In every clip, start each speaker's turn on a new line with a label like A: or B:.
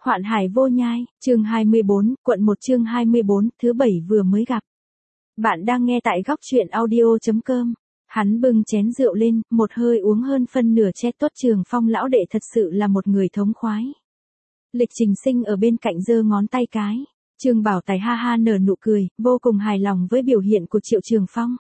A: Hoạn hải vô nhai, chương 24, quận 1 chương 24, thứ 7 vừa mới gặp. Bạn đang nghe tại góc truyện audio.com. Hắn bưng chén rượu lên, một hơi uống hơn phân nửa chét. Tốt, Trường Phong lão đệ thật sự là một người thống khoái. Lịch Trình Sinh ở bên cạnh giơ ngón tay cái. Trương Bảo Tài ha ha nở nụ cười, vô cùng hài lòng với biểu hiện của Triệu Trường Phong.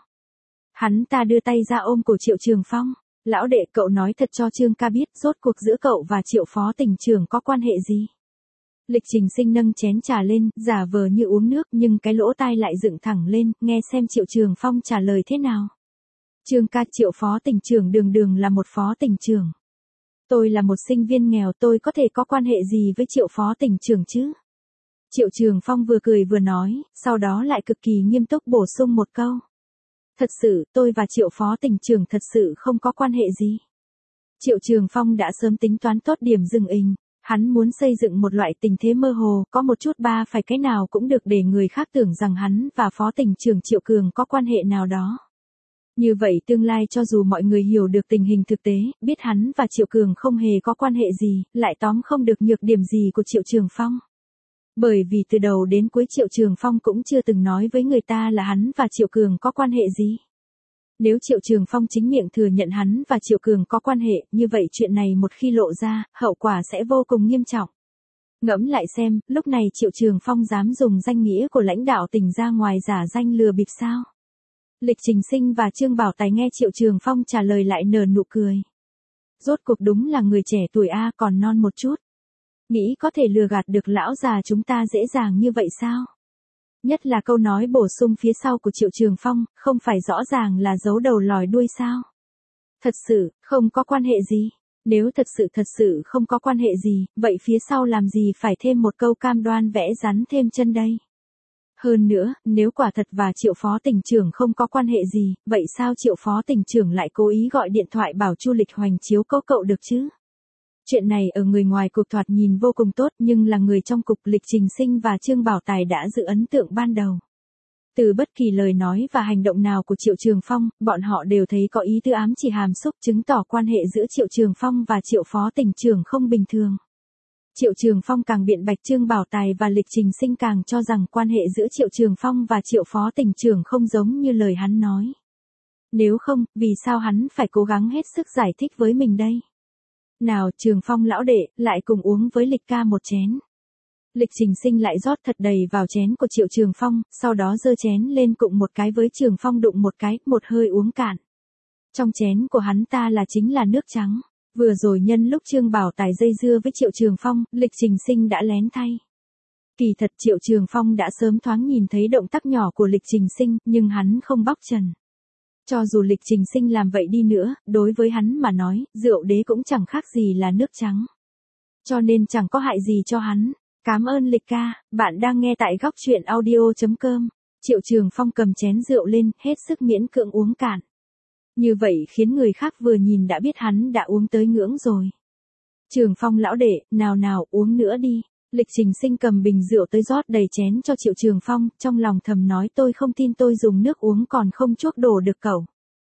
A: Hắn ta đưa tay ra ôm cổ Triệu Trường Phong. Lão đệ, cậu nói thật cho Trương ca biết, rốt cuộc giữa cậu và Triệu phó tỉnh trưởng có quan hệ gì? Lịch Trình Sinh nâng chén trà lên, giả vờ như uống nước nhưng cái lỗ tai lại dựng thẳng lên, nghe xem Triệu Trường Phong trả lời thế nào. Trương ca, Triệu phó tỉnh trưởng đường đường là một phó tỉnh trưởng. Tôi là một sinh viên nghèo, tôi có thể có quan hệ gì với Triệu phó tỉnh trưởng chứ? Triệu Trường Phong vừa cười vừa nói, sau đó lại cực kỳ nghiêm túc bổ sung một câu. Thật sự, tôi và Triệu phó tỉnh trưởng thật sự không có quan hệ gì. Triệu Trường Phong đã sớm tính toán tốt điểm dừng ình. Hắn muốn xây dựng một loại tình thế mơ hồ, có một chút ba phải cái nào cũng được để người khác tưởng rằng hắn và phó tỉnh trưởng Triệu Cường có quan hệ nào đó. Như vậy tương lai cho dù mọi người hiểu được tình hình thực tế, biết hắn và Triệu Cường không hề có quan hệ gì, lại tóm không được nhược điểm gì của Triệu Trường Phong. Bởi vì từ đầu đến cuối Triệu Trường Phong cũng chưa từng nói với người ta là hắn và Triệu Cường có quan hệ gì. Nếu Triệu Trường Phong chính miệng thừa nhận hắn và Triệu Cường có quan hệ, như vậy chuyện này một khi lộ ra, hậu quả sẽ vô cùng nghiêm trọng. Ngẫm lại xem, lúc này Triệu Trường Phong dám dùng danh nghĩa của lãnh đạo tỉnh ra ngoài giả danh lừa bịp sao? Lịch Trình Sinh và Trương Bảo Tài nghe Triệu Trường Phong trả lời lại nở nụ cười. Rốt cuộc đúng là người trẻ tuổi A, còn non một chút. Nghĩ có thể lừa gạt được lão già chúng ta dễ dàng như vậy sao? Nhất là câu nói bổ sung phía sau của Triệu Trường Phong, không phải rõ ràng là giấu đầu lòi đuôi sao? Thật sự, không có quan hệ gì. Nếu thật sự không có quan hệ gì, vậy phía sau làm gì phải thêm một câu cam đoan vẽ rắn thêm chân đây? Hơn nữa, nếu quả thật và Triệu phó tỉnh trưởng không có quan hệ gì, vậy sao Triệu phó tỉnh trưởng lại cố ý gọi điện thoại bảo Chu Lịch Hoành chiếu cố cậu được chứ? Chuyện này ở người ngoài cục thoạt nhìn vô cùng tốt, nhưng là người trong cục Lịch Trình Sinh và Trương Bảo Tài đã giữ ấn tượng ban đầu. Từ bất kỳ lời nói và hành động nào của Triệu Trường Phong, bọn họ đều thấy có ý tư ám chỉ hàm xúc, chứng tỏ quan hệ giữa Triệu Trường Phong và Triệu phó tỉnh trưởng không bình thường. Triệu Trường Phong càng biện bạch, Trương Bảo Tài và Lịch Trình Sinh càng cho rằng quan hệ giữa Triệu Trường Phong và Triệu phó tỉnh trưởng không giống như lời hắn nói. Nếu không, vì sao hắn phải cố gắng hết sức giải thích với mình đây? Nào, Trường Phong lão đệ, lại cùng uống với Lịch ca một chén. Lịch Trình Sinh lại rót thật đầy vào chén của Triệu Trường Phong, sau đó giơ chén lên cụng một cái với Trường Phong đụng một cái, một hơi uống cạn. Trong chén của hắn ta là chính là nước trắng. Vừa rồi nhân lúc Trương Bảo Tài dây dưa với Triệu Trường Phong, Lịch Trình Sinh đã lén thay. Kỳ thật Triệu Trường Phong đã sớm thoáng nhìn thấy động tác nhỏ của Lịch Trình Sinh, nhưng hắn không bóc trần. Cho dù Lịch Trình Sinh làm vậy đi nữa, đối với hắn mà nói, rượu đế cũng chẳng khác gì là nước trắng. Cho nên chẳng có hại gì cho hắn. Cảm ơn Lịch ca, bạn đang nghe tại góc truyện audio.com. Triệu Trường Phong cầm chén rượu lên, hết sức miễn cưỡng uống cạn. Như vậy khiến người khác vừa nhìn đã biết hắn đã uống tới ngưỡng rồi. Trường Phong lão đệ, nào uống nữa đi. Lịch Trình Sinh cầm bình rượu tới rót đầy chén cho Triệu Trường Phong, trong lòng thầm nói tôi không tin tôi dùng nước uống còn không chuốc đổ được cậu.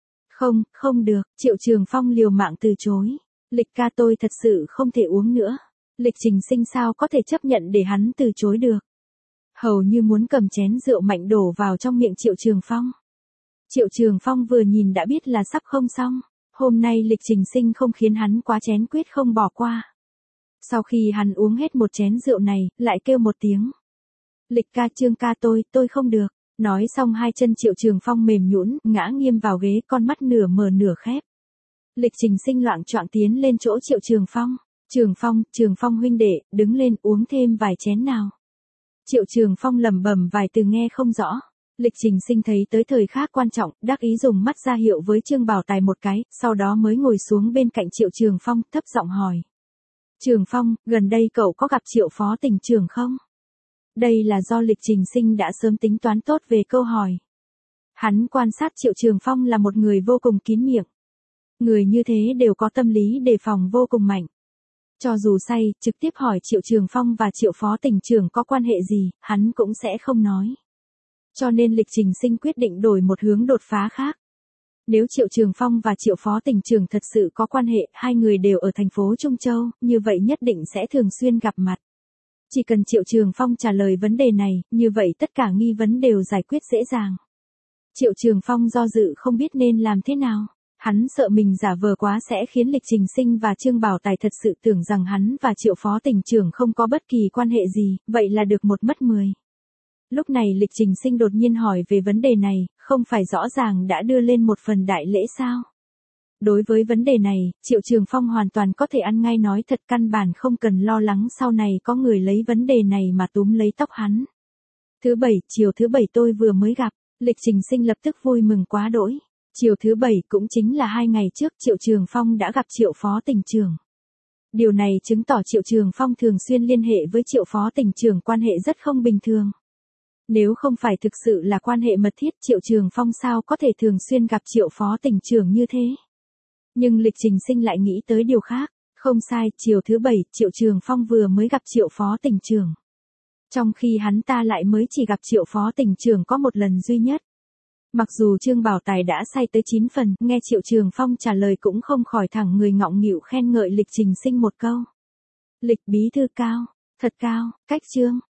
A: Không được, Triệu Trường Phong liều mạng từ chối. Lịch ca, tôi thật sự không thể uống nữa. Lịch Trình Sinh sao có thể chấp nhận để hắn từ chối được. Hầu như muốn cầm chén rượu mạnh đổ vào trong miệng Triệu Trường Phong. Triệu Trường Phong vừa nhìn đã biết là sắp không xong. Hôm nay Lịch Trình Sinh không khiến hắn quá chén quyết không bỏ qua. Sau khi hắn uống hết một chén rượu này, lại kêu một tiếng. Lịch ca, Trương ca, tôi không được. Nói xong hai chân Triệu Trường Phong mềm nhũn, ngã nghiêm vào ghế, con mắt nửa mở nửa khép. Lịch Trình Sinh loạng choạng tiến lên chỗ Triệu Trường Phong. Trường Phong huynh đệ, đứng lên uống thêm vài chén nào. Triệu Trường Phong lẩm bẩm vài từ nghe không rõ. Lịch Trình Sinh thấy tới thời khắc quan trọng, đắc ý dùng mắt ra hiệu với Trương Bảo Tài một cái, sau đó mới ngồi xuống bên cạnh Triệu Trường Phong, thấp giọng hỏi. Trường Phong, gần đây cậu có gặp Triệu phó tỉnh trưởng không? Đây là do Lịch Trình Sinh đã sớm tính toán tốt về câu hỏi. Hắn quan sát Triệu Trường Phong là một người vô cùng kín miệng. Người như thế đều có tâm lý đề phòng vô cùng mạnh. Cho dù say, trực tiếp hỏi Triệu Trường Phong và Triệu phó tỉnh trưởng có quan hệ gì, hắn cũng sẽ không nói. Cho nên Lịch Trình Sinh quyết định đổi một hướng đột phá khác. Nếu Triệu Trường Phong và Triệu phó tỉnh trưởng thật sự có quan hệ, hai người đều ở thành phố Trung Châu, như vậy nhất định sẽ thường xuyên gặp mặt. Chỉ cần Triệu Trường Phong trả lời vấn đề này, như vậy tất cả nghi vấn đều giải quyết dễ dàng. Triệu Trường Phong do dự không biết nên làm thế nào. Hắn sợ mình giả vờ quá sẽ khiến Lịch Trình Sinh và Trương Bảo Tài thật sự tưởng rằng hắn và Triệu Phó Tỉnh trưởng không có bất kỳ quan hệ gì, vậy là được một mất 10. Lúc này Lịch Trình Sinh đột nhiên hỏi về vấn đề này, không phải rõ ràng đã đưa lên một phần đại lễ sao? Đối với vấn đề này, Triệu Trường Phong hoàn toàn có thể ăn ngay nói thật, căn bản không cần lo lắng sau này có người lấy vấn đề này mà túm lấy tóc hắn. Chiều thứ bảy tôi vừa mới gặp, Lịch Trình Sinh lập tức vui mừng quá đỗi. Chiều thứ bảy cũng chính là 2 ngày trước Triệu Trường Phong đã gặp Triệu Phó Tỉnh trưởng. Điều này chứng tỏ Triệu Trường Phong thường xuyên liên hệ với Triệu Phó Tỉnh trưởng, quan hệ rất không bình thường. Nếu không phải thực sự là quan hệ mật thiết, Triệu Trường Phong sao có thể thường xuyên gặp Triệu Phó Tỉnh trưởng như thế? Nhưng Lịch Trình Sinh lại nghĩ tới điều khác. Không sai, chiều thứ bảy Triệu Trường Phong vừa mới gặp Triệu Phó Tỉnh trưởng. Trong khi hắn ta lại mới chỉ gặp Triệu Phó Tỉnh trưởng có một lần duy nhất. Mặc dù Trương Bảo Tài đã say tới 9 phần, nghe Triệu Trường Phong trả lời cũng không khỏi thẳng người ngọng nghịu khen ngợi Lịch Trình Sinh một câu. Lịch bí thư cao, thật cao, cách Trương